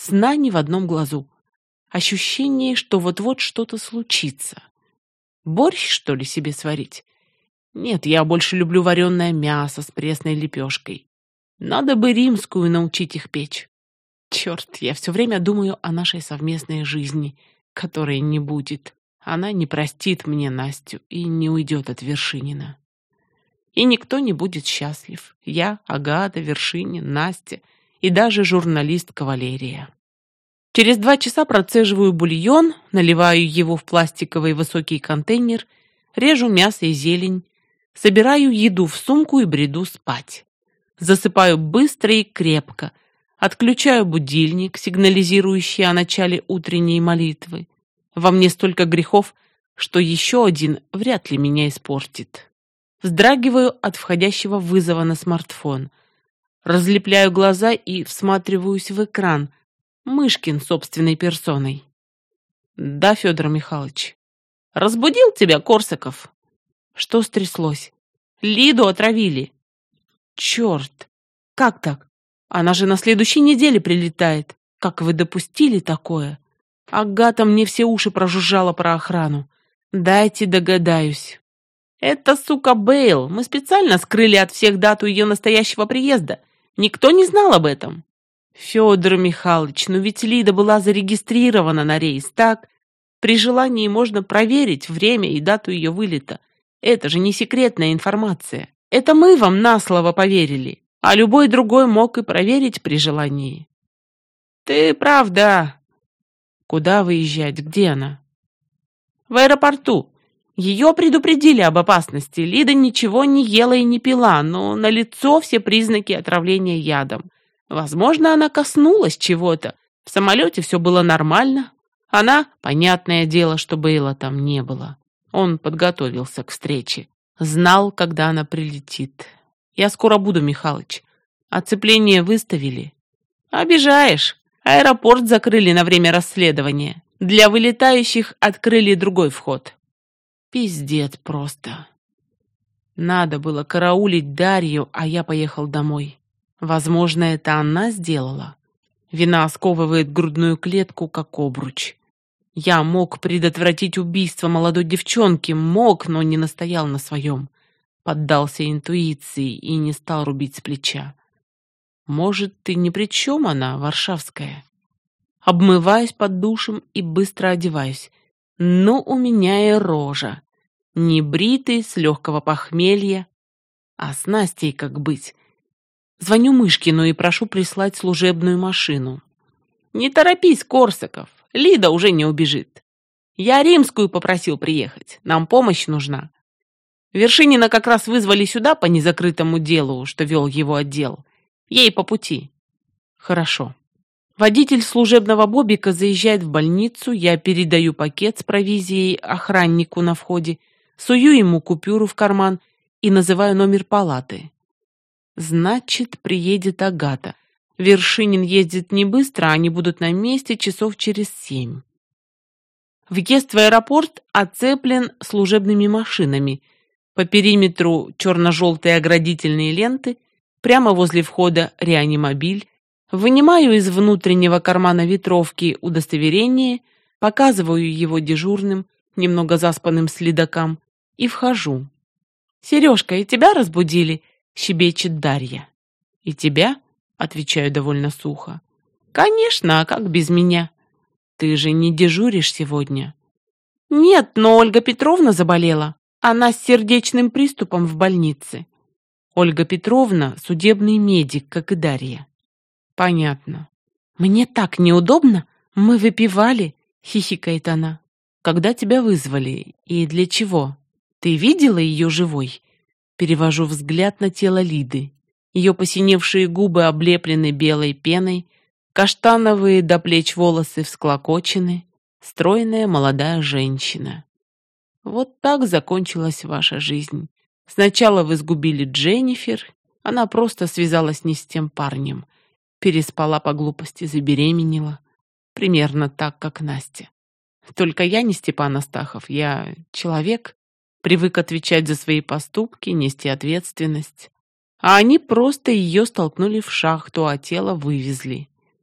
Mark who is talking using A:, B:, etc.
A: Сна ни в одном глазу. Ощущение, что вот-вот что-то случится. Борщ, что ли, себе сварить? Нет, я больше люблю вареное мясо с пресной лепешкой. Надо бы римскую научить их печь. Черт, я все время думаю о нашей совместной жизни, которой не будет. Она не простит мне Настю и не уйдет от Вершинина. И никто не будет счастлив. Я, Агата, Вершинин, Настя и даже журналистка Валерия. Через 2 часа процеживаю бульон, наливаю его в пластиковый высокий контейнер, режу мясо и зелень, собираю еду в сумку и бреду спать. Засыпаю быстро и крепко, отключаю будильник, сигнализирующий о начале утренней молитвы. Во мне столько грехов, что еще один вряд ли меня испортит. Вздрагиваю от входящего вызова на смартфон. Разлепляю глаза и всматриваюсь в экран. Мышкин собственной персоной. Да, Федор Михайлович. Разбудил тебя Корсаков? Что стряслось? Лиду отравили. Черт! Как так? Она же на следующей неделе прилетает. Как вы допустили такое? Агата мне все уши прожужжала про охрану. Дайте догадаюсь. Это, сука, Бейл. Мы специально скрыли от всех дату ее настоящего приезда. Никто не знал об этом. Федор Михайлович, ну ведь Лида была зарегистрирована на рейс, так? При желании можно проверить время и дату ее вылета. Это же не секретная информация. Это мы вам на слово поверили, а любой другой мог и проверить при желании. Ты прав, да. Куда выезжать? Где она? В аэропорту. Ее предупредили об опасности. Лида ничего не ела и не пила, но налицо все признаки отравления ядом. Возможно, она коснулась чего-то. В самолете все было нормально. Она, понятное дело, что Бейла там не было. Он подготовился к встрече. Знал, когда она прилетит. Я скоро буду, Михалыч. Оцепление выставили. Обижаешь. Аэропорт закрыли на время расследования. Для вылетающих открыли другой вход. Пиздец просто. Надо было караулить Дарью, а я поехал домой. Возможно, это она сделала. Вина сковывает грудную клетку, как обруч. Я мог предотвратить убийство молодой девчонки, мог, но не настоял на своем. Поддался интуиции и не стал рубить с плеча. Может, ты ни при чем она, варшавская? Обмываюсь под душем и быстро одеваюсь. Но у меня и рожа. Не бритый, с легкого похмелья. А с Настей как быть? Звоню Мышкину и прошу прислать служебную машину. Не торопись, Корсаков. Лида уже не убежит. Я римскую попросил приехать. Нам помощь нужна. Вершинина как раз вызвали сюда по незакрытому делу, что вел его отдел. Ей по пути. Хорошо. Водитель служебного бобика заезжает в больницу, я передаю пакет с провизией охраннику на входе, сую ему купюру в карман и называю номер палаты. Значит, приедет Агата. Вершинин ездит не быстро, они будут на месте часов через 7. Въезд в аэропорт оцеплен служебными машинами. По периметру черно-желтые оградительные ленты, прямо возле входа реанимобиль. Вынимаю из внутреннего кармана ветровки удостоверение, показываю его дежурным, немного заспанным следакам, и вхожу. «Сережка, и тебя разбудили?» — щебечет Дарья. «И тебя?» — отвечаю довольно сухо. «Конечно, а как без меня? Ты же не дежуришь сегодня?» «Нет, но Ольга Петровна заболела. Она с сердечным приступом в больнице». Ольга Петровна — судебный медик, как и Дарья. «Понятно. Мне так неудобно. Мы выпивали», — хихикает она. «Когда тебя вызвали и для чего? Ты видела ее живой?» Перевожу взгляд на тело Лиды. Ее посиневшие губы облеплены белой пеной, каштановые до плеч волосы всклокочены, стройная молодая женщина. Вот так закончилась ваша жизнь. Сначала вы сгубили Дженнифер, она просто связалась не с тем парнем, переспала по глупости, забеременела. Примерно так, как Настя. Только я не Степан Астахов, я человек, привык отвечать за свои поступки, нести ответственность. А они просто ее столкнули в шахту, а тело вывезли.